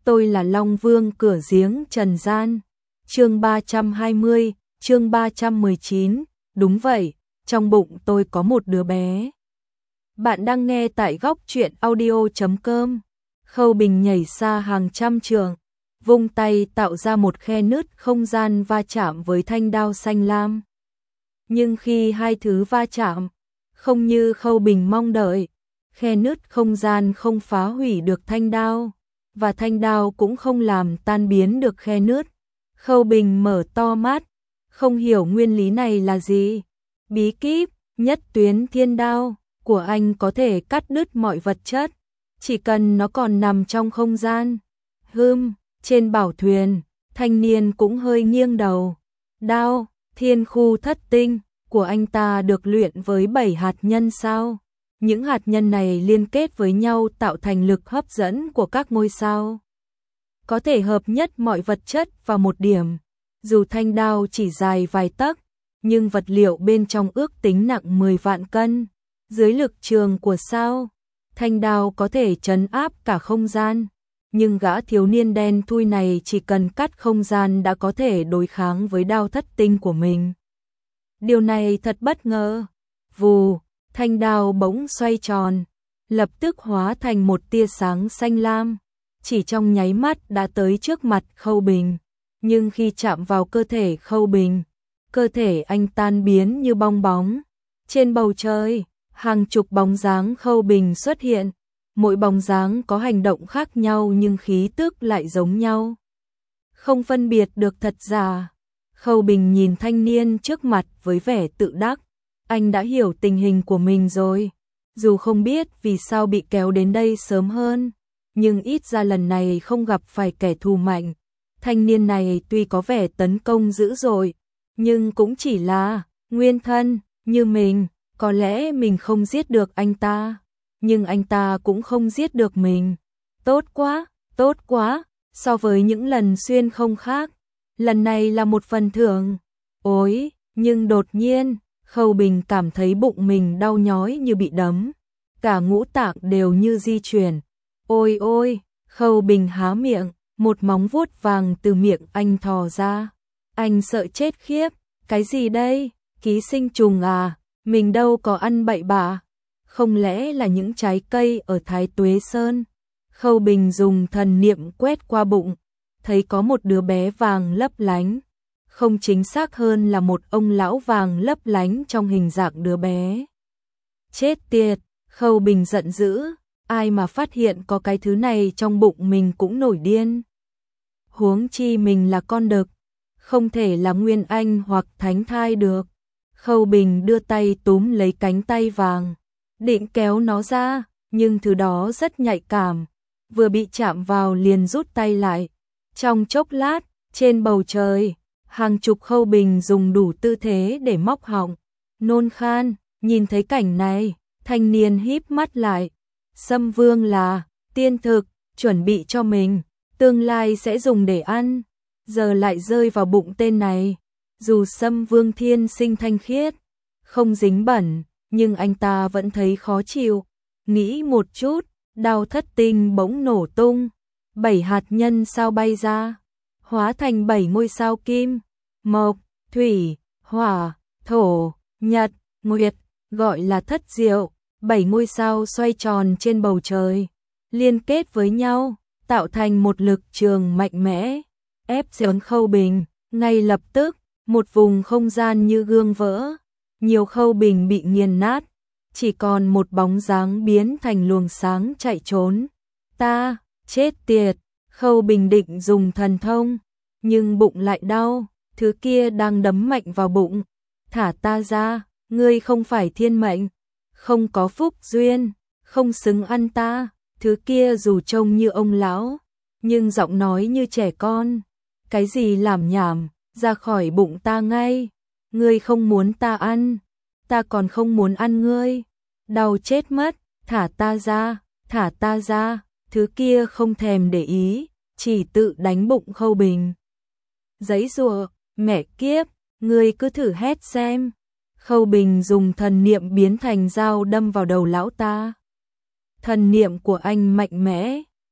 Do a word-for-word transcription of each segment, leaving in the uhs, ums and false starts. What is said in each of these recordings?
tôi là Long Vương cửa giếng trần gian. Chương ba trăm hai mươi, chương ba trăm mười chín, đúng vậy, trong bụng tôi có một đứa bé. Bạn đang nghe tại góc truyện audio chấm com. Khâu Bình nhảy xa hàng trăm trượng, vung tay tạo ra một khe nứt không gian va chạm với thanh đao xanh lam. Nhưng khi hai thứ va chạm, không như Khâu Bình mong đợi, khe nứt không gian không phá hủy được thanh đao, và thanh đao cũng không làm tan biến được khe nứt. Khâu Bình mở to mắt, không hiểu nguyên lý này là gì. Bí kíp nhất tuyến thiên đao của anh có thể cắt đứt mọi vật chất, chỉ cần nó còn nằm trong không gian. Hừm, trên bảo thuyền, thanh niên cũng hơi nghiêng đầu. Đao thiên khu thất tinh của anh ta được luyện với bảy hạt nhân sao? Những hạt nhân này liên kết với nhau tạo thành lực hấp dẫn của các ngôi sao, có thể hợp nhất mọi vật chất vào một điểm. Dù thanh đao chỉ dài vài tấc, nhưng vật liệu bên trong ước tính nặng mười vạn cân. Dưới lực trường của sao, thanh đao có thể trấn áp cả không gian. Nhưng gã thiếu niên đen thui này chỉ cần cắt không gian đã có thể đối kháng với đao thất tinh của mình. Điều này thật bất ngờ. Vù, thanh đao bỗng xoay tròn, lập tức hóa thành một tia sáng xanh lam, chỉ trong nháy mắt đã tới trước mặt Khâu Bình. Nhưng khi chạm vào cơ thể Khâu Bình, cơ thể anh tan biến như bong bóng. Trên bầu trời, hàng chục bóng dáng Khâu Bình xuất hiện, mỗi bóng dáng có hành động khác nhau nhưng khí tức lại giống nhau, không phân biệt được thật giả. Khâu Bình nhìn thanh niên trước mặt với vẻ tự đắc. Anh đã hiểu tình hình của mình rồi. Dù không biết vì sao bị kéo đến đây sớm hơn, nhưng ít ra lần này không gặp phải kẻ thù mạnh. Thanh niên này tuy có vẻ tấn công dữ dội, nhưng cũng chỉ là nguyên thân như mình. Có lẽ mình không giết được anh ta, nhưng anh ta cũng không giết được mình. Tốt quá, tốt quá, so với những lần xuyên không khác. Lần này là một phần thưởng. Ôi, nhưng đột nhiên, Khâu Bình cảm thấy bụng mình đau nhói như bị đấm. Cả ngũ tạng đều như di chuyển. Ôi ôi, Khâu Bình há miệng, một móng vuốt vàng từ miệng anh thò ra. Anh sợ chết khiếp, cái gì đây? Ký sinh trùng à? Mình đâu có ăn bậy bạ. Không lẽ là những trái cây ở Thái Tuế Sơn? Khâu Bình dùng thần niệm quét qua bụng, thấy có một đứa bé vàng lấp lánh. Không chính xác hơn là một ông lão vàng lấp lánh trong hình dạng đứa bé. Chết tiệt, Khâu Bình giận dữ, ai mà phát hiện có cái thứ này trong bụng mình cũng nổi điên. Huống chi mình là con đực, không thể là nguyên anh hoặc thánh thai được. Khâu Bình đưa tay túm lấy cánh tay vàng, định kéo nó ra, nhưng thứ đó rất nhạy cảm, vừa bị chạm vào liền rút tay lại. Trong chốc lát, trên bầu trời, hàng chục Khâu Bình dùng đủ tư thế để móc họng, nôn khan. Nhìn thấy cảnh này, thanh niên híp mắt lại. Sâm Vương là tiên thực, chuẩn bị cho mình, tương lai sẽ dùng để ăn, giờ lại rơi vào bụng tên này. Dù Sâm Vương thiên sinh thanh khiết, không dính bẩn, nhưng anh ta vẫn thấy khó chịu. Nghĩ một chút, đao thất tinh bỗng nổ tung, bảy hạt nhân sao bay ra, hóa thành bảy ngôi sao kim, mộc, thủy, hỏa, thổ, nhật, nguyệt, gọi là thất diệu. Bảy ngôi sao xoay tròn trên bầu trời, liên kết với nhau, tạo thành một lực trường mạnh mẽ, ép xuống Khâu Bình. Ngay lập tức, một vùng không gian như gương vỡ, nhiều Khâu Bình bị nghiền nát, chỉ còn một bóng dáng biến thành luồng sáng chạy trốn. Ta, chết tiệt, Khâu Bình định dùng thần thông, nhưng bụng lại đau, thứ kia đang đấm mạnh vào bụng. Thả ta ra, ngươi không phải thiên mệnh, không có phúc duyên, không xứng ăn ta. Thứ kia dù trông như ông lão, nhưng giọng nói như trẻ con. Cái gì làm nhảm, ra khỏi bụng ta ngay. Ngươi không muốn ta ăn, ta còn không muốn ăn ngươi. Đau chết mất, thả ta ra, thả ta ra. Thứ kia không thèm để ý, chỉ tự đánh bụng Khâu Bình. Giãy giụa, mẹ kiếp, ngươi cứ thử hét xem. Khâu Bình dùng thần niệm biến thành dao đâm vào đầu lão ta. Thần niệm của anh mạnh mẽ,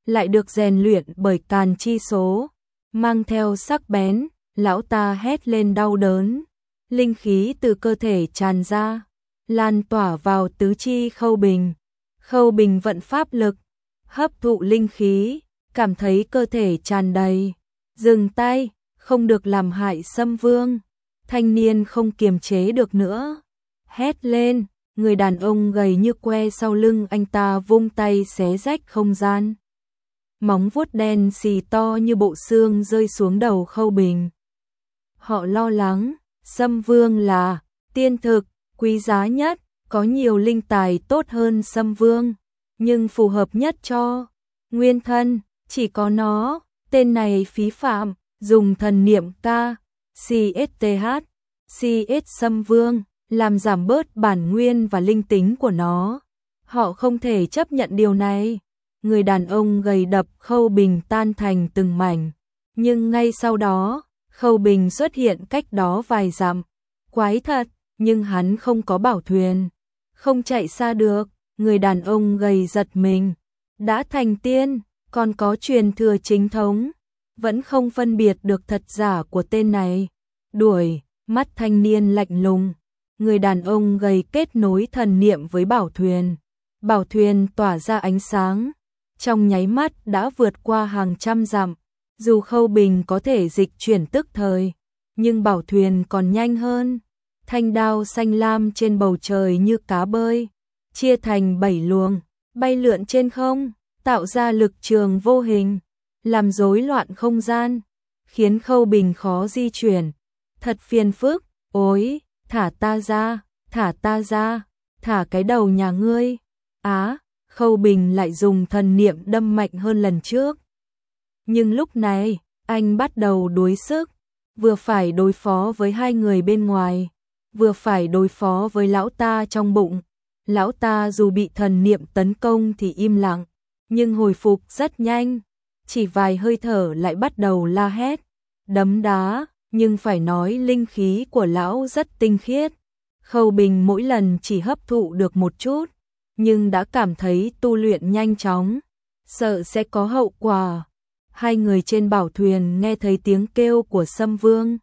lại được rèn luyện bởi càn chi số, mang theo sắc bén, lão ta hét lên đau đớn. Linh khí từ cơ thể tràn ra, lan tỏa vào tứ chi Khâu Bình. Khâu Bình vận pháp lực, hấp thụ linh khí, cảm thấy cơ thể tràn đầy. Dừng tay, không được làm hại Sâm Vương. Thanh niên không kiềm chế được nữa, hét lên, người đàn ông gầy như que sau lưng anh ta vung tay xé rách không gian. Móng vuốt đen xì to như bộ xương rơi xuống đầu Khâu Bình. Họ lo lắng, Sâm Vương là tiên thực, quý giá nhất, có nhiều linh tài tốt hơn Sâm Vương, nhưng phù hợp nhất cho nguyên thân, chỉ có nó, tên này phí phạm, dùng thần niệm ca, xê ét tê hát, xê ét Sâm Vương, làm giảm bớt bản nguyên và linh tính của nó. Họ không thể chấp nhận điều này. Người đàn ông gầy đập Khâu Bình tan thành từng mảnh, nhưng ngay sau đó, Khâu Bình xuất hiện cách đó vài dặm. Quái thật, nhưng hắn không có bảo thuyền, không chạy xa được. Người đàn ông gầy giật mình, đã thành tiên, còn có truyền thừa chính thống, vẫn không phân biệt được thật giả của tên này. Đuổi, mắt thanh niên lạnh lùng. Người đàn ông gầy kết nối thần niệm với bảo thuyền. Bảo thuyền tỏa ra ánh sáng, trong nháy mắt đã vượt qua hàng trăm dặm. Dù Khâu Bình có thể dịch chuyển tức thời, nhưng bảo thuyền còn nhanh hơn. Thanh đao xanh lam trên bầu trời như cá bơi, chia thành bảy luồng, bay lượn trên không, tạo ra lực trường vô hình, làm rối loạn không gian, khiến Khâu Bình khó di chuyển. Thật phiền phức, ối, thả ta ra, thả ta ra, thả cái đầu nhà ngươi. Á, Khâu Bình lại dùng thần niệm đâm mạnh hơn lần trước. Nhưng lúc này, anh bắt đầu đuối sức, vừa phải đối phó với hai người bên ngoài, vừa phải đối phó với lão ta trong bụng. Lão ta dù bị thần niệm tấn công thì im lặng, nhưng hồi phục rất nhanh, chỉ vài hơi thở lại bắt đầu la hét, đấm đá, nhưng phải nói linh khí của lão rất tinh khiết. Khâu Bình mỗi lần chỉ hấp thụ được một chút, nhưng đã cảm thấy tu luyện nhanh chóng, sợ sẽ có hậu quả. Hai người trên bảo thuyền nghe thấy tiếng kêu của Sâm Vương,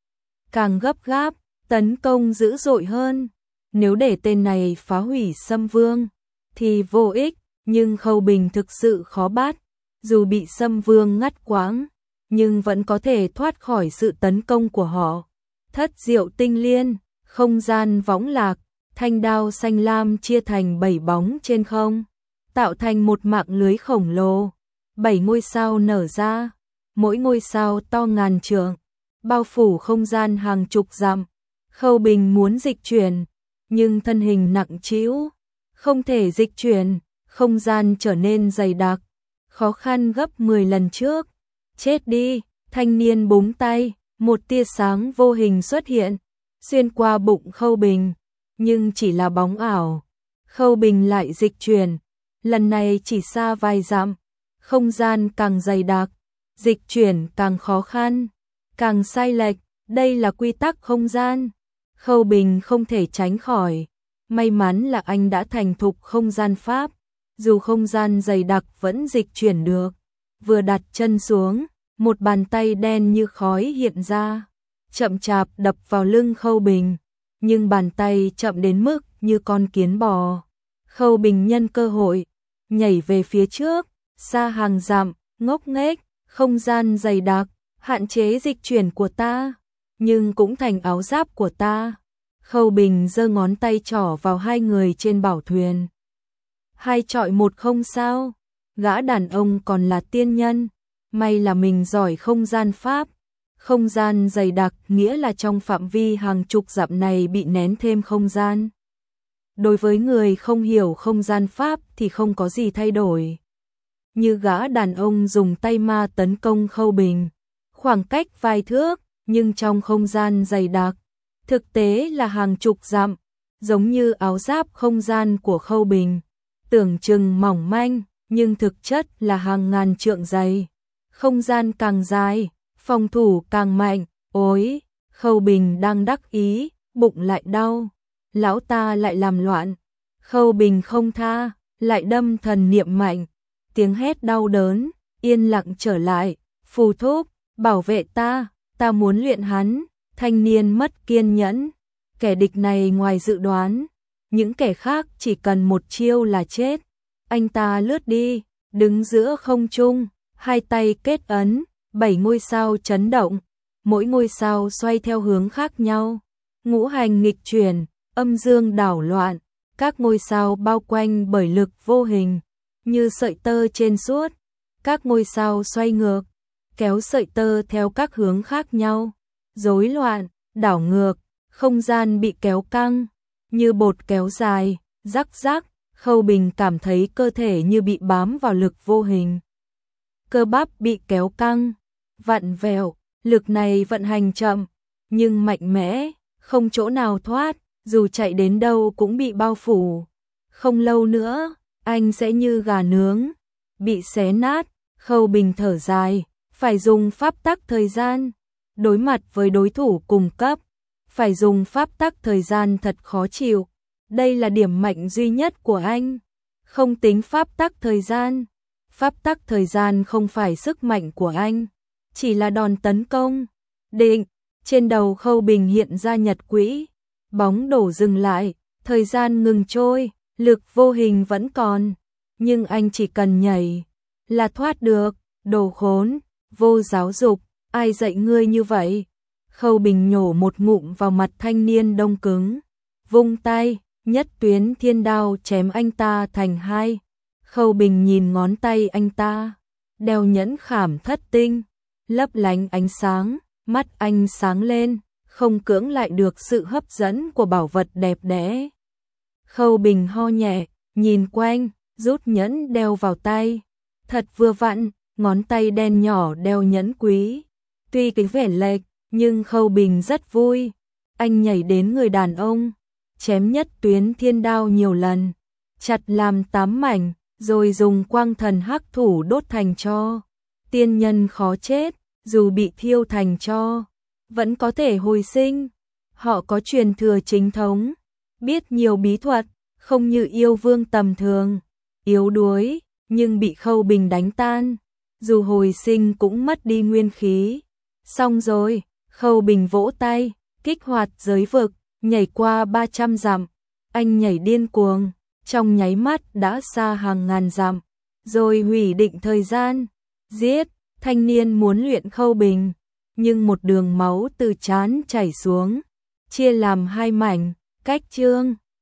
càng gấp gáp, tấn công dữ dội hơn. Nếu để tên này phá hủy Sâm Vương thì vô ích, nhưng Khâu Bình thực sự khó bắt. Dù bị Sâm Vương ngắt quãng, nhưng vẫn có thể thoát khỏi sự tấn công của họ. Thất diệu tinh liên, không gian võng lạc, thanh đao xanh lam chia thành bảy bóng trên không, tạo thành một mạng lưới khổng lồ. Bảy ngôi sao nở ra, mỗi ngôi sao to ngàn trượng, bao phủ không gian hàng chục dặm. Khâu Bình muốn dịch chuyển, nhưng thân hình nặng trĩu, không thể dịch chuyển, không gian trở nên dày đặc, khó khăn gấp mười lần trước. Chết đi, thanh niên búng tay, một tia sáng vô hình xuất hiện, xuyên qua bụng Khâu Bình, nhưng chỉ là bóng ảo. Khâu Bình lại dịch chuyển, lần này chỉ xa vài dặm, không gian càng dày đặc, dịch chuyển càng khó khăn, càng sai lệch, đây là quy tắc không gian. Khâu Bình không thể tránh khỏi, may mắn là anh đã thành thục không gian pháp, dù không gian dày đặc vẫn dịch chuyển được. Vừa đặt chân xuống, một bàn tay đen như khói hiện ra, chậm chạp đập vào lưng Khâu Bình, nhưng bàn tay chậm đến mức như con kiến bò. Khâu Bình nhân cơ hội, nhảy về phía trước, xa hàng dặm, ngốc nghếch, không gian dày đặc, hạn chế dịch chuyển của ta, nhưng cũng thành áo giáp của ta. Khâu Bình giơ ngón tay trỏ vào hai người trên bảo thuyền. Hai chọi một không sao, gã đàn ông còn là tiên nhân, may là mình giỏi không gian pháp. Không gian dày đặc nghĩa là trong phạm vi hàng chục dặm này bị nén thêm không gian. Đối với người không hiểu không gian pháp thì không có gì thay đổi. Như gã đàn ông dùng tay ma tấn công Khâu Bình, khoảng cách vài thước, nhưng trong không gian dày đặc, thực tế là hàng chục dặm, giống như áo giáp không gian của Khâu Bình, tưởng chừng mỏng manh, nhưng thực chất là hàng ngàn trượng dày. Không gian càng dài, phòng thủ càng mạnh. Ôi, Khâu Bình đang đắc ý, bụng lại đau, lão ta lại làm loạn. Khâu Bình không tha, lại đâm thần niệm mạnh, tiếng hét đau đớn, yên lặng trở lại, Phù thúc, bảo vệ ta, ta muốn luyện hắn, thanh niên mất kiên nhẫn, kẻ địch này ngoài dự đoán, những kẻ khác chỉ cần một chiêu là chết, anh ta lướt đi, đứng giữa không trung, hai tay kết ấn, bảy ngôi sao chấn động, mỗi ngôi sao xoay theo hướng khác nhau, ngũ hành nghịch chuyển, âm dương đảo loạn, các ngôi sao bao quanh bởi lực vô hình, như sợi tơ trên suốt, các ngôi sao xoay ngược, kéo sợi tơ theo các hướng khác nhau, rối loạn, đảo ngược, không gian bị kéo căng, như bột kéo dài, rắc rắc, Khâu Bình cảm thấy cơ thể như bị bám vào lực vô hình. Cơ bắp bị kéo căng, vặn vẹo, lực này vận hành chậm, nhưng mạnh mẽ, không chỗ nào thoát, dù chạy đến đâu cũng bị bao phủ. Không lâu nữa, anh sẽ như gà nướng, bị xé nát, Khâu Bình thở dài, phải dùng pháp tắc thời gian, đối mặt với đối thủ cùng cấp, phải dùng pháp tắc thời gian thật khó chịu, đây là điểm mạnh duy nhất của anh, không tính pháp tắc thời gian, pháp tắc thời gian không phải sức mạnh của anh, chỉ là đòn tấn công, định, trên đầu Khâu Bình hiện ra nhật quỹ, bóng đổ dừng lại, thời gian ngừng trôi, lực vô hình vẫn còn, nhưng anh chỉ cần nhảy, là thoát được, đồ khốn, vô giáo dục, ai dạy ngươi như vậy? Khâu Bình nhổ một ngụm vào mặt thanh niên đông cứng, vung tay, nhất tuyến thiên đao chém anh ta thành hai. Khâu Bình nhìn ngón tay anh ta, đeo nhẫn khảm thất tinh, lấp lánh ánh sáng, mắt anh sáng lên, không cưỡng lại được sự hấp dẫn của bảo vật đẹp đẽ. Khâu Bình ho nhẹ, nhìn quanh, rút nhẫn đeo vào tay, thật vừa vặn, ngón tay đen nhỏ đeo nhẫn quý. Tuy cái vẻ lệch, nhưng Khâu Bình rất vui. Anh nhảy đến người đàn ông, chém nhất tuyến thiên đao nhiều lần, chặt làm tám mảnh, rồi dùng quang thần hắc thủ đốt thành tro. Tiên nhân khó chết, dù bị thiêu thành tro, vẫn có thể hồi sinh. Họ có truyền thừa chính thống, biết nhiều bí thuật, không như yêu vương tầm thường, yếu đuối, nhưng bị Khâu Bình đánh tan, dù hồi sinh cũng mất đi nguyên khí. Xong rồi, Khâu Bình vỗ tay, kích hoạt giới vực, nhảy qua ba trăm dặm. Anh nhảy điên cuồng, trong nháy mắt đã xa hàng ngàn dặm, rồi hủy định thời gian. Giết, thanh niên muốn luyện Khâu Bình, nhưng một đường máu từ trán chảy xuống, chia làm hai mảnh, cách chương.